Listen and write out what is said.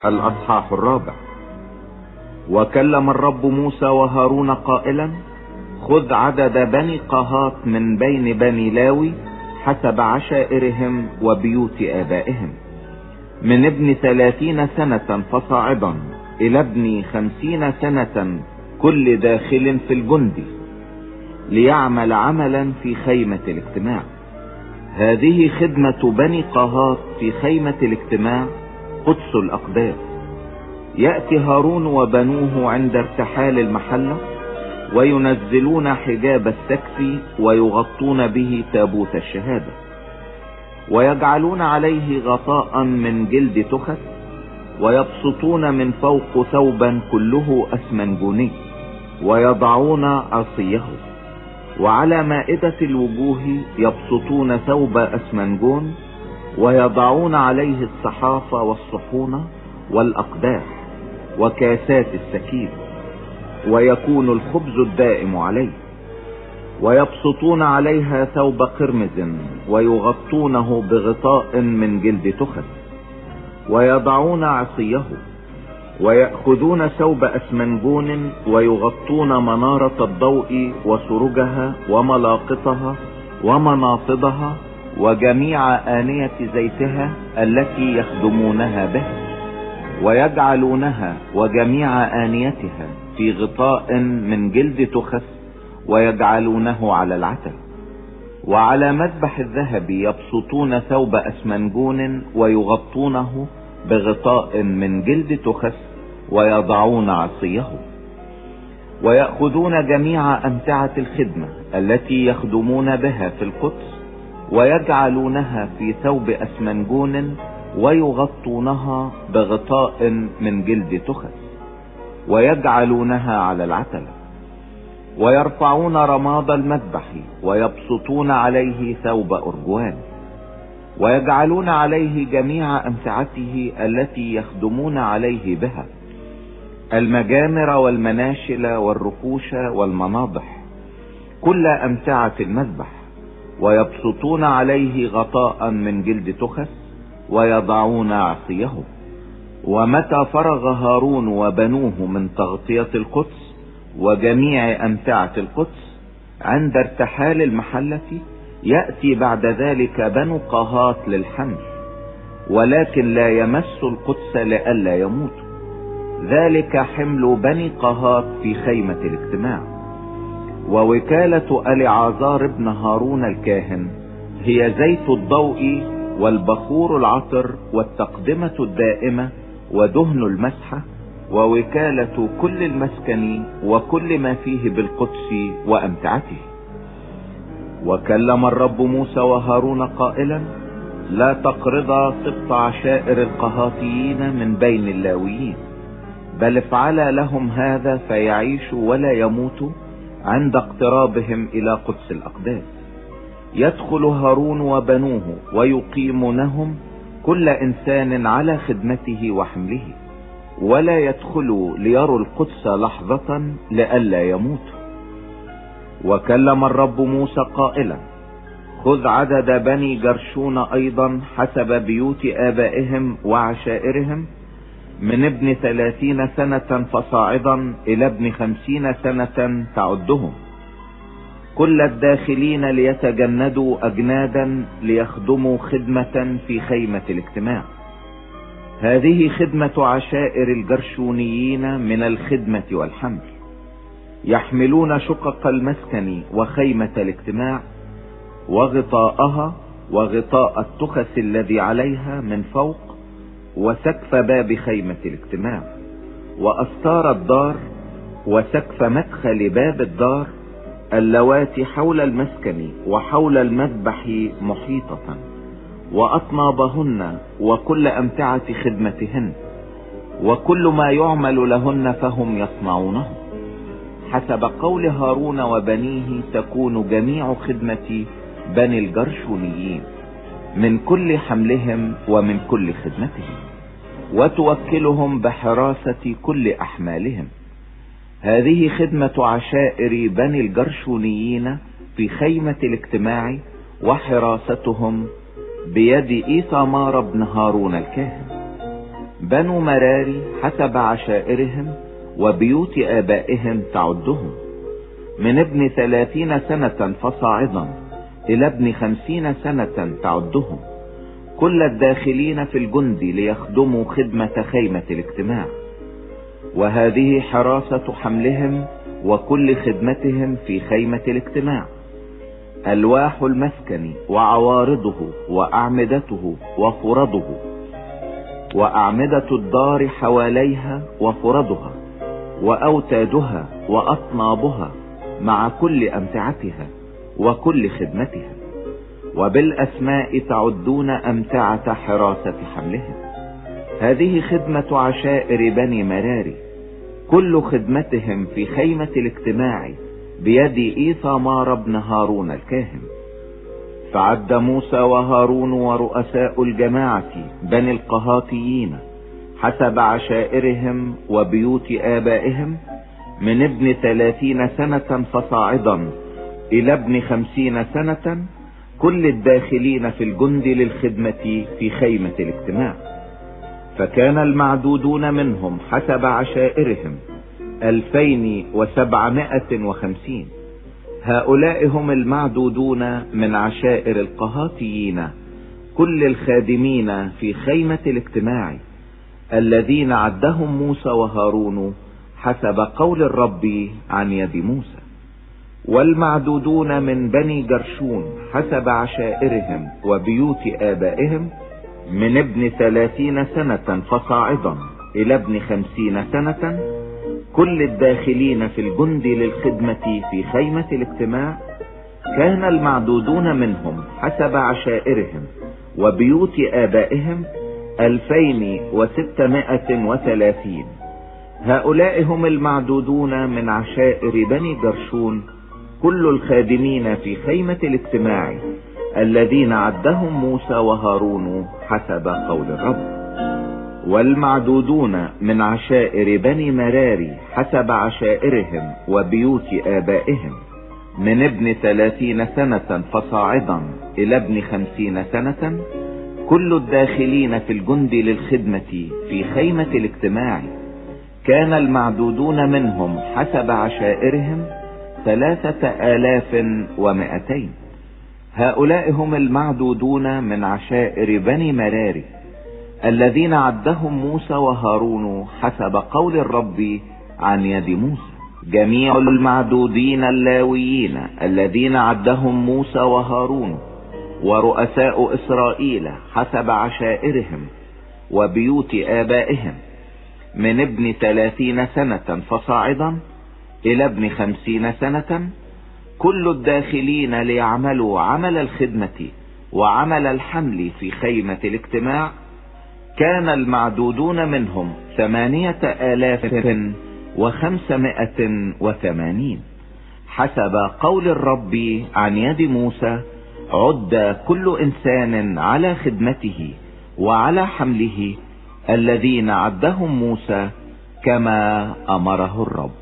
الأصحاح 4. وكلم الرب موسى وهارون قائلا: خذ عدد بني قهات من بين بني لاوي حسب عشائرهم وبيوت آبائهم، من ابن 30 سنة فصاعدا إلى ابن 50 سنة، كل داخل في الجند، ليعمل عملا في خيمة الاجتماع. هذه خدمة بني قهات في خيمة الاجتماع، قدس الأقداس. يأتي هارون وبنوه عند ارتحال المحلة، وينزلون حجاب السقف ويغطون به تابوت الشهادة، ويجعلون عليه غطاء من جلد تخس، ويبسطون من فوق ثوبا كله أسمنجوني، ويضعون عصيه. وعلى مائدة الوجوه يبسطون ثوب أسمنجون، ويضعون عليه الصحاف والصحون والأقداح وكاسات السكين، ويكون الخبز الدائم عليه. ويبسطون عليها ثوب قرمز، ويغطونه بغطاء من جلد تخس، ويضعون عصيه. ويأخذون ثوب أسمنجون، ويغطون منارة الضوء وسرجها وملاقطها ومناصبها وجميع آنية زيتها التي يخدمونها بها، ويجعلونها وجميع آنيتها في غطاء من جلد تخس، ويجعلونه على العتل. وعلى مذبح الذهب يبسطون ثوب أسمنجون، ويغطونه بغطاء من جلد تخس، ويضعون عصيه. ويأخذون جميع أمتعة الخدمة التي يخدمون بها في القدس، ويجعلونها في ثوب أسمنجون، ويغطونها بغطاء من جلد تخس، ويجعلونها على العتلة. ويرفعون رماد المذبح، ويبسطون عليه ثوب أرجوان، ويجعلون عليه جميع أمتعته التي يخدمون عليه بها، المجامر والمناشل والركوش والمناضح، كل أمتعة المذبح. ويبسطون عليه غطاء من جلد تخس، ويضعون عصيه. ومتى فرغ هارون وبنوه من تغطية القدس وجميع أمتعة القدس عند ارتحال المحلة، يأتي بعد ذلك بنو قهات للحمل، ولكن لا يمس القدس لئلا يموتوا. ذلك حمل بني قهات في خيمة الاجتماع. ووكالة العازار ابن هارون الكاهن هي زيت الضوء والبخور العطر والتقدمة الدائمة ودهن المسحة، ووكالة كل المسكن وكل ما فيه بالقدس وأمتعته. وكلم الرب موسى وهارون قائلا: لا تقرضا سبط عشائر القهاتيين من بين اللاويين، بل افعلا لهم هذا فيعيشوا ولا يموتوا عند اقترابهم إلى قدس الأقداس. يدخل هارون وبنوه ويقيمونهم كل إنسان على خدمته وحمله، ولا يدخلوا ليروا القدس لحظة لئلا يموتوا. وكلم الرب موسى قائلا: خذ عدد بني جرشون أيضا حسب بيوت آبائهم وعشائرهم، من ابن 30 سنة فصاعدا إلى ابن 50 سنة تعدهم، كل الداخلين ليتجندوا أجنادا ليخدموا خدمة في خيمة الاجتماع. هذه خدمة عشائر الجرشونيين من الخدمة والحمل. يحملون شقق المسكن وخيمة الاجتماع وغطاءها وغطاء التخس الذي عليها من فوق، وسقف باب خيمة الاجتماع، وأستار الدار، وسقف مدخل باب الدار، اللواتي حول المسكن وحول المذبح محيطة، وأطنابهن وكل أمتعة خدمتهن، وكل ما يعمل لهن فهم يصنعونه. حسب قول هارون وبنيه تكون جميع خدمة بني الجرشونيين من كل حملهم ومن كل خدمتهم، وتوكلهم بحراسة كل أحمالهم. هذه خدمة عشائر بني الجرشونيين في خيمة الاجتماع، وحراستهم بيد إيثامار بن هارون الكاهن. بنو مراري حسب عشائرهم وبيوت آبائهم تعدهم، من ابن 30 سنة فصاعدا إلى ابن 50 سنة تعدهم، كل الداخلين في الجند ليخدموا خدمة خيمة الاجتماع. وهذه حراسة حملهم وكل خدمتهم في خيمة الاجتماع: ألواح المسكن وعوارضه وأعمدته وفرضه، وأعمدة الدار حواليها وفرضها، وأوتادها وأطنابها مع كل أمتعتها وكل خدمتها. وبالأسماء تعدون أمتعة حراسة حملهم. هذه خدمة عشائر بني مراري، كل خدمتهم في خيمة الاجتماع بيد إيثامار بن هارون الكاهن. فعد موسى وهارون ورؤساء الجماعة بني القهاتيين حسب عشائرهم وبيوت آبائهم، من ابن 30 سنة فصاعدا إلى ابن 50 سنة، كل الداخلين في الجند للخدمة في خيمة الاجتماع. فكان المعدودون منهم حسب عشائرهم 2750. هؤلاء هم المعدودون من عشائر القهاتيين، كل الخادمين في خيمة الاجتماع، الذين عدهم موسى وهارون حسب قول الرب عن يد موسى. والمعدودون من بني جرشون حسب عشائرهم وبيوت آبائهم، من ابن 30 سنة فصاعدا إلى ابن 50 سنة، كل الداخلين في الجند للخدمة في خيمة الاجتماع. كان المعدودون منهم حسب عشائرهم وبيوت آبائهم 2630. هؤلاء هم المعدودون من عشائر بني جرشون، كل الخادمين في خيمة الاجتماع، الذين عدهم موسى وهارون حسب قول الرب. والمعدودون من عشائر بني مراري حسب عشائرهم وبيوت آبائهم، من ابن 30 سنة فصاعدا إلى ابن 50 سنة، كل الداخلين في الجند للخدمة في خيمة الاجتماع. كان المعدودون منهم حسب عشائرهم 3200. هؤلاء هم المعدودون من عشائر بني مراري، الذين عدهم موسى وهارون حسب قول الرب عن يد موسى. جميع المعدودين اللاويين الذين عدهم موسى وهارون ورؤساء إسرائيل حسب عشائرهم وبيوت آبائهم، من ابن 30 سنة فصاعدا إلى ابن 50 سنة، كل الداخلين ليعملوا عمل الخدمة وعمل الحمل في خيمة الاجتماع. كان المعدودون منهم 8580 حسب قول الرب عن يد موسى. عد كل إنسان على خدمته وعلى حمله، الذين عدهم موسى كما أمره الرب.